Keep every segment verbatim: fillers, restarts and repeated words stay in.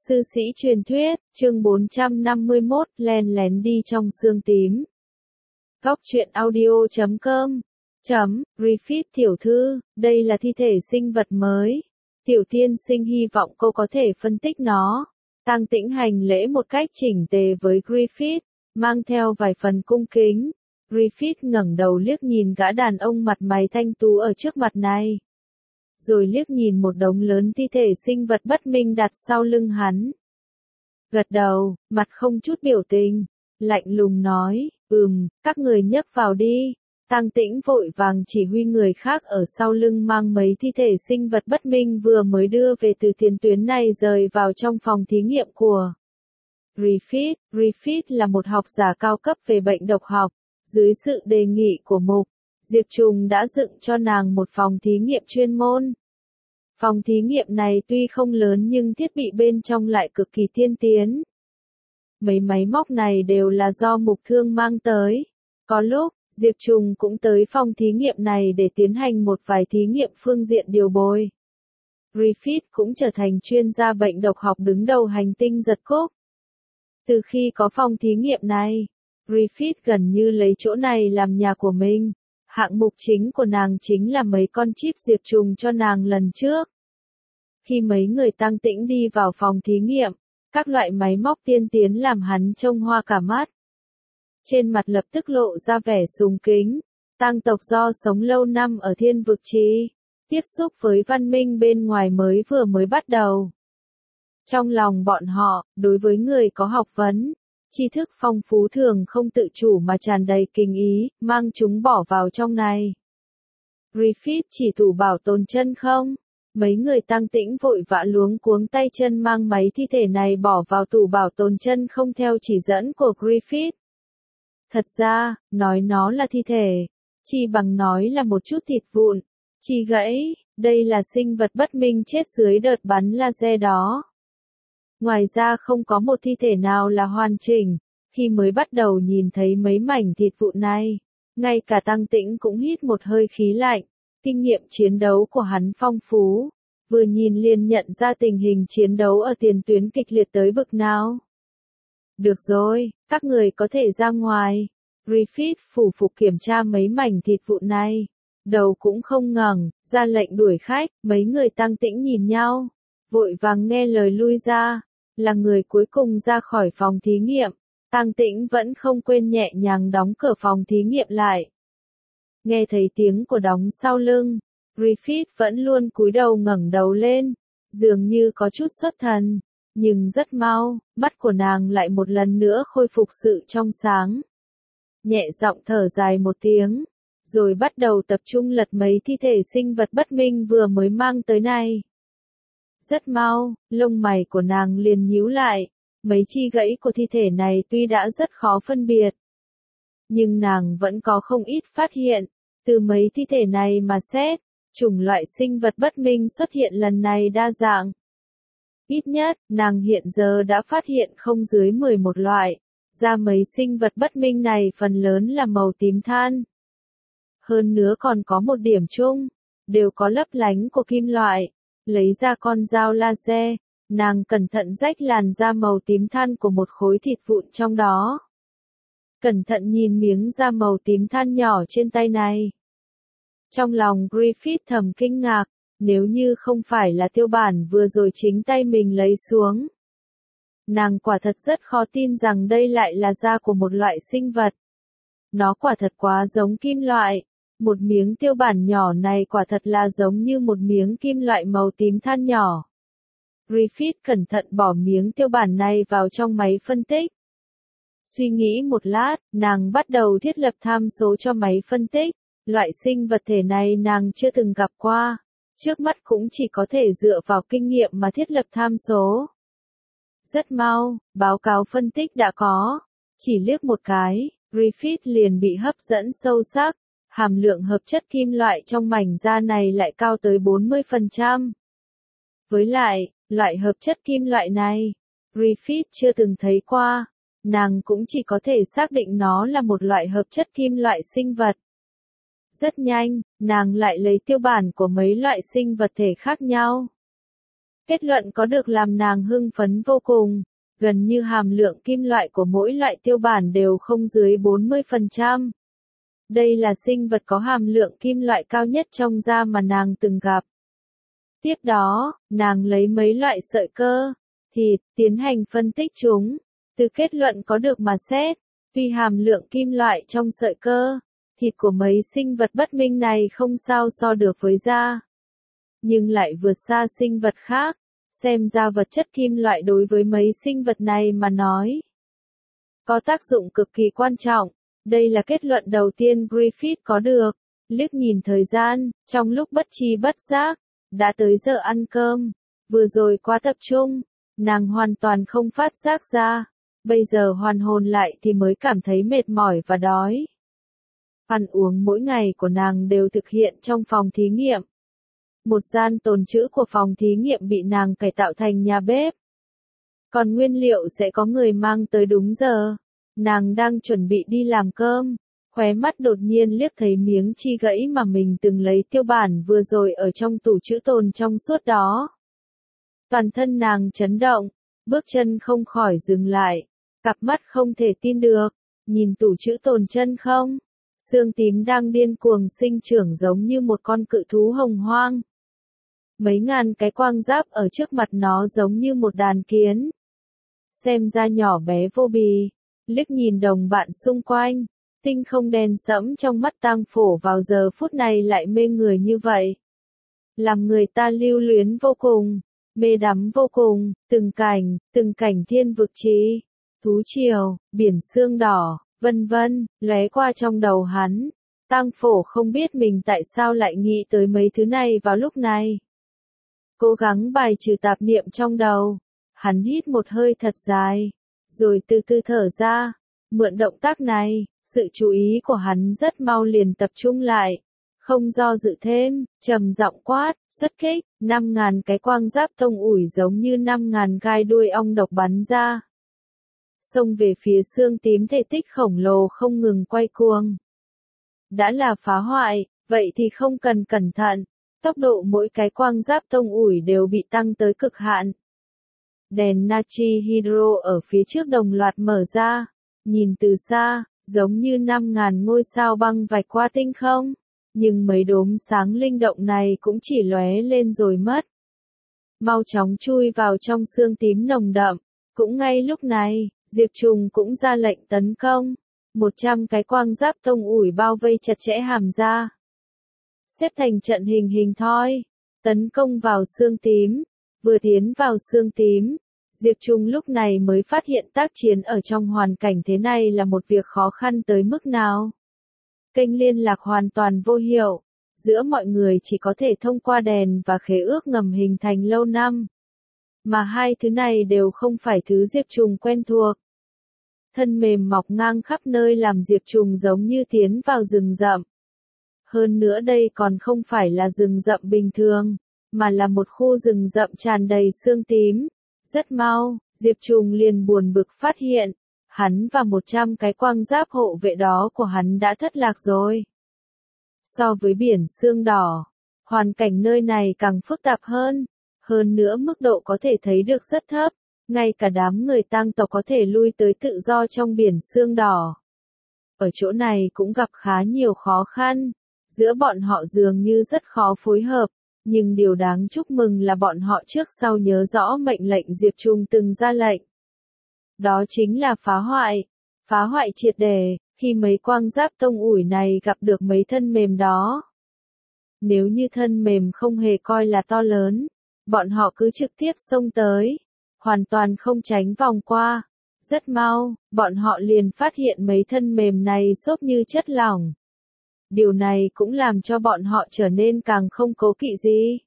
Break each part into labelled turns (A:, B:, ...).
A: Sư sĩ truyền thuyết, chương bốn trăm năm mươi mốt, len lén đi trong xương tím. Góc truyện audio chấm com chấm Refit tiểu thư, đây là thi thể sinh vật mới. Tiểu tiên sinh hy vọng cô có thể phân tích nó. Tang Tĩnh hành lễ một cách chỉnh tề với Griffith, mang theo vài phần cung kính. Griffith ngẩng đầu liếc nhìn gã đàn ông mặt mày thanh tú ở trước mặt này. Rồi liếc nhìn một đống lớn thi thể sinh vật bất minh đặt sau lưng hắn. Gật đầu, mặt không chút biểu tình, lạnh lùng nói, ừm, các người nhấc vào đi. Tang Tĩnh vội vàng chỉ huy người khác ở sau lưng mang mấy thi thể sinh vật bất minh vừa mới đưa về từ tiền tuyến này rời vào trong phòng thí nghiệm của Griffith. Griffith là một học giả cao cấp về bệnh độc học. Dưới sự đề nghị của Mục, Diệp Trùng đã dựng cho nàng một phòng thí nghiệm chuyên môn. Phòng thí nghiệm này tuy không lớn nhưng thiết bị bên trong lại cực kỳ tiên tiến. Mấy máy móc này đều là do Mục Thương mang tới. Có lúc, Diệp Trùng cũng tới phòng thí nghiệm này để tiến hành một vài thí nghiệm phương diện điều bồi. Griffith cũng trở thành chuyên gia bệnh độc học đứng đầu hành tinh giật cúc. Từ khi có phòng thí nghiệm này, Griffith gần như lấy chỗ này làm nhà của mình. Hạng mục chính của nàng chính là mấy con chip Diệp Trùng cho nàng lần trước. Khi mấy người Tang Tĩnh đi vào phòng thí nghiệm, các loại máy móc tiên tiến làm hắn trông hoa cả mắt. Trên mặt lập tức lộ ra vẻ sùng kính. Tang tộc do sống lâu năm ở thiên vực trì, tiếp xúc với văn minh bên ngoài mới vừa mới bắt đầu. Trong lòng bọn họ, đối với người có học vấn, tri thức phong phú thường không tự chủ mà tràn đầy kinh ý, mang chúng bỏ vào trong này. Griffith chỉ tủ bảo tồn chân không? Mấy người Tang Tĩnh vội vã luống cuống tay chân mang mấy thi thể này bỏ vào tủ bảo tồn chân không theo chỉ dẫn của Griffith. Thật ra, nói nó là thi thể, chi bằng nói là một chút thịt vụn, chi gãy, đây là sinh vật bất minh chết dưới đợt bắn laser đó. Ngoài ra không có một thi thể nào là hoàn chỉnh. Khi mới bắt đầu nhìn thấy mấy mảnh thịt vụn này, ngay cả Tang Tĩnh cũng hít một hơi khí lạnh. Kinh nghiệm chiến đấu của hắn phong phú, vừa nhìn liền nhận ra tình hình chiến đấu ở tiền tuyến kịch liệt tới bực nào. Được rồi, các người có thể ra ngoài. Griffith phủ phục kiểm tra mấy mảnh thịt vụn này, đầu cũng không ngẩng, ra lệnh đuổi khách. Mấy người Tang Tĩnh nhìn nhau, vội vàng nghe lời lui ra. Là người cuối cùng ra khỏi phòng thí nghiệm, Tang Tĩnh vẫn không quên nhẹ nhàng đóng cửa phòng thí nghiệm lại. Nghe thấy tiếng của đóng sau lưng, Griffith vẫn luôn cúi đầu ngẩng đầu lên, dường như có chút xuất thần, nhưng rất mau, mắt của nàng lại một lần nữa khôi phục sự trong sáng. Nhẹ giọng thở dài một tiếng, rồi bắt đầu tập trung lật mấy thi thể sinh vật bất minh vừa mới mang tới này. Rất mau, lông mày của nàng liền nhíu lại, mấy chi gãy của thi thể này tuy đã rất khó phân biệt, nhưng nàng vẫn có không ít phát hiện. Từ mấy thi thể này mà xét, chủng loại sinh vật bất minh xuất hiện lần này đa dạng. Ít nhất, nàng hiện giờ đã phát hiện không dưới mười một loại, ra mấy sinh vật bất minh này phần lớn là màu tím than. Hơn nữa còn có một điểm chung, đều có lấp lánh của kim loại. Lấy ra con dao laser, nàng cẩn thận rách làn da màu tím than của một khối thịt vụn trong đó. Cẩn thận nhìn miếng da màu tím than nhỏ trên tay này. Trong lòng Griffith thầm kinh ngạc, nếu như không phải là tiêu bản vừa rồi chính tay mình lấy xuống. Nàng quả thật rất khó tin rằng đây lại là da của một loại sinh vật. Nó quả thật quá giống kim loại. Một miếng tiêu bản nhỏ này quả thật là giống như một miếng kim loại màu tím than nhỏ. Griffith cẩn thận bỏ miếng tiêu bản này vào trong máy phân tích. Suy nghĩ một lát, nàng bắt đầu thiết lập tham số cho máy phân tích. Loại sinh vật thể này nàng chưa từng gặp qua. Trước mắt cũng chỉ có thể dựa vào kinh nghiệm mà thiết lập tham số. Rất mau, báo cáo phân tích đã có. Chỉ liếc một cái, Griffith liền bị hấp dẫn sâu sắc. Hàm lượng hợp chất kim loại trong mảnh da này lại cao tới bốn mươi phần trăm. Với lại, loại hợp chất kim loại này, Griffith chưa từng thấy qua, nàng cũng chỉ có thể xác định nó là một loại hợp chất kim loại sinh vật. Rất nhanh, nàng lại lấy tiêu bản của mấy loại sinh vật thể khác nhau. Kết luận có được làm nàng hưng phấn vô cùng, gần như hàm lượng kim loại của mỗi loại tiêu bản đều không dưới bốn mươi phần trăm. Đây là sinh vật có hàm lượng kim loại cao nhất trong da mà nàng từng gặp. Tiếp đó, nàng lấy mấy loại sợi cơ, thịt, tiến hành phân tích chúng, từ kết luận có được mà xét, vì hàm lượng kim loại trong sợi cơ, thịt của mấy sinh vật bất minh này không sao so được với da, nhưng lại vượt xa sinh vật khác, xem ra vật chất kim loại đối với mấy sinh vật này mà nói có tác dụng cực kỳ quan trọng. Đây là kết luận đầu tiên Griffith có được. Liếc nhìn thời gian, trong lúc bất tri bất giác, đã tới giờ ăn cơm, vừa rồi quá tập trung, nàng hoàn toàn không phát giác ra, bây giờ hoàn hồn lại thì mới cảm thấy mệt mỏi và đói. Ăn uống mỗi ngày của nàng đều thực hiện trong phòng thí nghiệm. Một gian tồn trữ của phòng thí nghiệm bị nàng cải tạo thành nhà bếp. Còn nguyên liệu sẽ có người mang tới đúng giờ. Nàng đang chuẩn bị đi làm cơm, khóe mắt đột nhiên liếc thấy miếng chi gãy mà mình từng lấy tiêu bản vừa rồi ở trong tủ trữ tồn trong suốt đó. Toàn thân nàng chấn động, bước chân không khỏi dừng lại, cặp mắt không thể tin được, nhìn tủ trữ tồn chân không. Xương tím đang điên cuồng sinh trưởng giống như một con cự thú hồng hoang. Mấy ngàn cái quang giáp ở trước mặt nó giống như một đàn kiến. Xem ra nhỏ bé vô bì, liếc nhìn đồng bạn xung quanh, tinh không đen sẫm trong mắt tang phổ vào giờ phút này lại mê người như vậy. Làm người ta lưu luyến vô cùng, mê đắm vô cùng, từng cảnh, từng cảnh thiên vực trí, thú triều, biển sương đỏ, vân vân, lóe qua trong đầu hắn. Tang phổ không biết mình tại sao lại nghĩ tới mấy thứ này vào lúc này. Cố gắng bài trừ tạp niệm trong đầu, hắn hít một hơi thật dài, rồi từ từ thở ra. Mượn động tác này, sự chú ý của hắn rất mau liền tập trung lại. Không do dự thêm, trầm giọng quát, xuất kích, năm ngàn cái quang giáp tông ủi giống như năm ngàn gai đuôi ong độc bắn ra. Xông về phía xương tím thể tích khổng lồ không ngừng quay cuồng. Đã là phá hoại, vậy thì không cần cẩn thận. Tốc độ mỗi cái quang giáp tông ủi đều bị tăng tới cực hạn. Đèn natri hydro ở phía trước đồng loạt mở ra, nhìn từ xa, giống như năm ngàn ngôi sao băng vạch qua tinh không, nhưng mấy đốm sáng linh động này cũng chỉ lóe lên rồi mất. Mau chóng chui vào trong xương tím nồng đậm, cũng ngay lúc này, Diệp Trùng cũng ra lệnh tấn công, một trăm cái quang giáp tông ủi bao vây chặt chẽ hàm ra. Xếp thành trận hình hình thoi, tấn công vào xương tím, vừa tiến vào xương tím. Diệp Trung lúc này mới phát hiện tác chiến ở trong hoàn cảnh thế này là một việc khó khăn tới mức nào. Kênh liên lạc hoàn toàn vô hiệu, giữa mọi người chỉ có thể thông qua đèn và khế ước ngầm hình thành lâu năm. Mà hai thứ này đều không phải thứ Diệp Trung quen thuộc. Thân mềm mọc ngang khắp nơi làm Diệp Trung giống như tiến vào rừng rậm. Hơn nữa đây còn không phải là rừng rậm bình thường, mà là một khu rừng rậm tràn đầy xương tím. Rất mau, Diệp Trùng liền buồn bực phát hiện, hắn và một trăm cái quang giáp hộ vệ đó của hắn đã thất lạc rồi. So với biển sương đỏ, hoàn cảnh nơi này càng phức tạp hơn, hơn nữa mức độ có thể thấy được rất thấp, ngay cả đám người tang tộc có thể lui tới tự do trong biển sương đỏ. Ở chỗ này cũng gặp khá nhiều khó khăn, giữa bọn họ dường như rất khó phối hợp. Nhưng điều đáng chúc mừng là bọn họ trước sau nhớ rõ mệnh lệnh Diệp Trung từng ra lệnh. Đó chính là phá hoại. Phá hoại triệt để, khi mấy quang giáp tông ủi này gặp được mấy thân mềm đó. Nếu như thân mềm không hề coi là to lớn, bọn họ cứ trực tiếp xông tới, hoàn toàn không tránh vòng qua. Rất mau, bọn họ liền phát hiện mấy thân mềm này xốp như chất lỏng. Điều này cũng làm cho bọn họ trở nên càng không cố kỵ gì.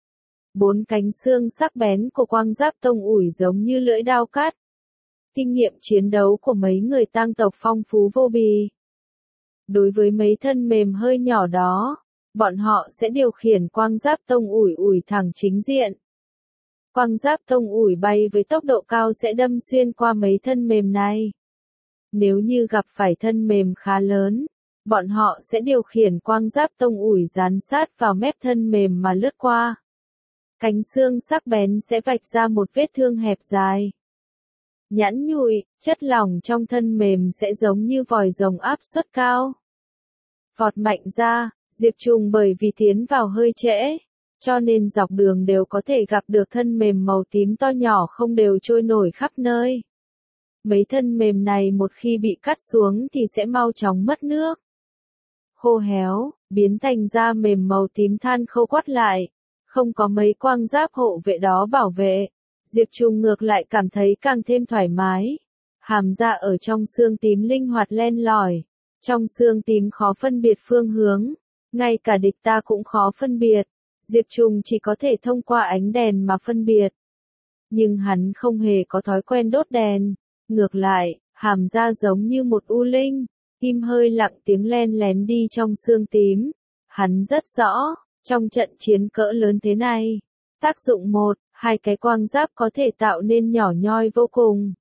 A: Bốn cánh xương sắc bén của quang giáp tông ủi giống như lưỡi dao cắt. Kinh nghiệm chiến đấu của mấy người tang tộc phong phú vô bì. Đối với mấy thân mềm hơi nhỏ đó, bọn họ sẽ điều khiển quang giáp tông ủi ủi thẳng chính diện. Quang giáp tông ủi bay với tốc độ cao sẽ đâm xuyên qua mấy thân mềm này. Nếu như gặp phải thân mềm khá lớn, bọn họ sẽ điều khiển quang giáp tông ủi dán sát vào mép thân mềm mà lướt qua. cánh xương sắc bén sẽ vạch ra một vết thương hẹp dài. Nhẵn nhụi, chất lỏng trong thân mềm sẽ giống như vòi rồng áp suất cao. Vọt mạnh ra, Diệp Trùng bởi vì tiến vào hơi trễ, cho nên dọc đường đều có thể gặp được thân mềm màu tím to nhỏ không đều trôi nổi khắp nơi. Mấy thân mềm này một khi bị cắt xuống thì sẽ mau chóng mất nước. Khô héo, biến thành da mềm màu tím than khô quắt lại, không có mấy quang giáp hộ vệ đó bảo vệ. Diệp Trùng ngược lại cảm thấy càng thêm thoải mái. Hàm da ở trong xương tím linh hoạt len lỏi. Trong xương tím khó phân biệt phương hướng. Ngay cả địch ta cũng khó phân biệt. Diệp Trùng chỉ có thể thông qua ánh đèn mà phân biệt. Nhưng hắn không hề có thói quen đốt đèn. Ngược lại, hàm da giống như một u linh. Im hơi lặng tiếng len lén đi trong xương tím. Hắn rất rõ, trong trận chiến cỡ lớn thế này. Tác dụng một, hai cái quang giáp có thể tạo nên nhỏ nhoi vô cùng.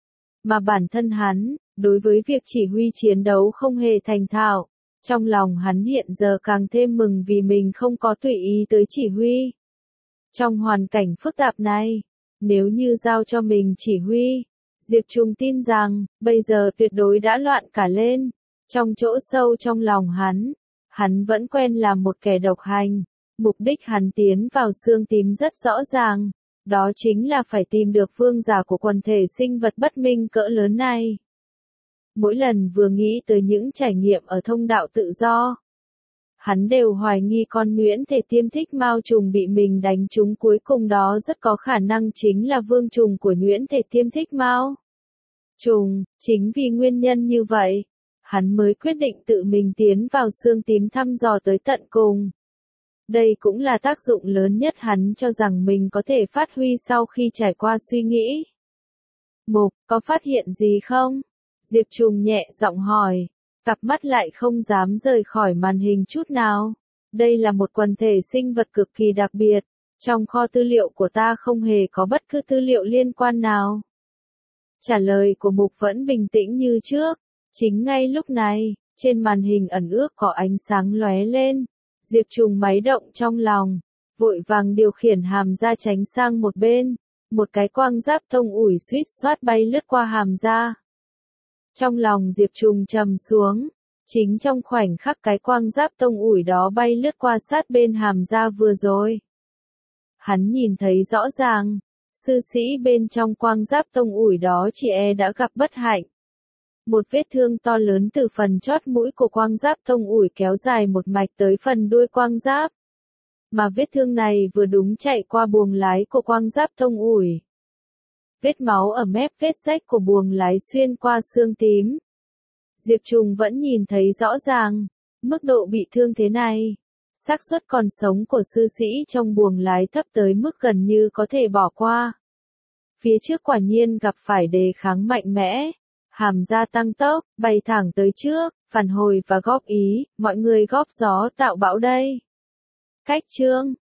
A: Mà bản thân hắn, đối với việc chỉ huy chiến đấu không hề thành thạo. Trong lòng hắn hiện giờ càng thêm mừng vì mình không có tùy ý tới chỉ huy. Trong hoàn cảnh phức tạp này, nếu như giao cho mình chỉ huy, Diệp Trùng tin rằng, bây giờ tuyệt đối đã loạn cả lên. Trong chỗ sâu trong lòng hắn, hắn vẫn quen làm một kẻ độc hành. Mục đích hắn tiến vào xương tím rất rõ ràng, đó chính là phải tìm được vương giả của quần thể sinh vật bất minh cỡ lớn này. Mỗi lần vừa nghĩ tới những trải nghiệm ở thông đạo tự do, hắn đều hoài nghi con nhuyễn thể tiêm thích mao trùng bị mình đánh trúng cuối cùng đó rất có khả năng chính là vương trùng của nhuyễn thể tiêm thích mao trùng. Chính vì nguyên nhân như vậy, hắn mới quyết định tự mình tiến vào xương tím thăm dò tới tận cùng. Đây cũng là tác dụng lớn nhất hắn cho rằng mình có thể phát huy sau khi trải qua suy nghĩ. Mục, có phát hiện gì không? Diệp Trùng nhẹ giọng hỏi, cặp mắt lại không dám rời khỏi màn hình chút nào. Đây là một quần thể sinh vật cực kỳ đặc biệt, trong kho tư liệu của ta không hề có bất cứ tư liệu liên quan nào. Trả lời của Mục vẫn bình tĩnh như trước, chính ngay lúc này, trên màn hình ẩn ước có ánh sáng lóe lên. Diệp Trùng máy động trong lòng, vội vàng điều khiển hàm da tránh sang một bên, một cái quang giáp tông ủi suýt xoát bay lướt qua hàm da. Trong lòng Diệp Trùng trầm xuống, chính trong khoảnh khắc cái quang giáp tông ủi đó bay lướt qua sát bên hàm da vừa rồi. Hắn nhìn thấy rõ ràng, sư sĩ bên trong quang giáp tông ủi đó chỉ e đã gặp bất hạnh. Một vết thương to lớn từ phần chót mũi của quang giáp tông ủi kéo dài một mạch tới phần đuôi quang giáp. Mà vết thương này vừa đúng chạy qua buồng lái của quang giáp tông ủi. Vết máu ở mép vết rách của buồng lái xuyên qua xương tím. Diệp Trùng vẫn nhìn thấy rõ ràng, mức độ bị thương thế này. Xác suất còn sống của sư sĩ trong buồng lái thấp tới mức gần như có thể bỏ qua. Phía trước quả nhiên gặp phải đề kháng mạnh mẽ. Hàm da tăng tốc, bay thẳng tới trước, phản hồi và góp ý, mọi người góp gió tạo bão đây. Cách chương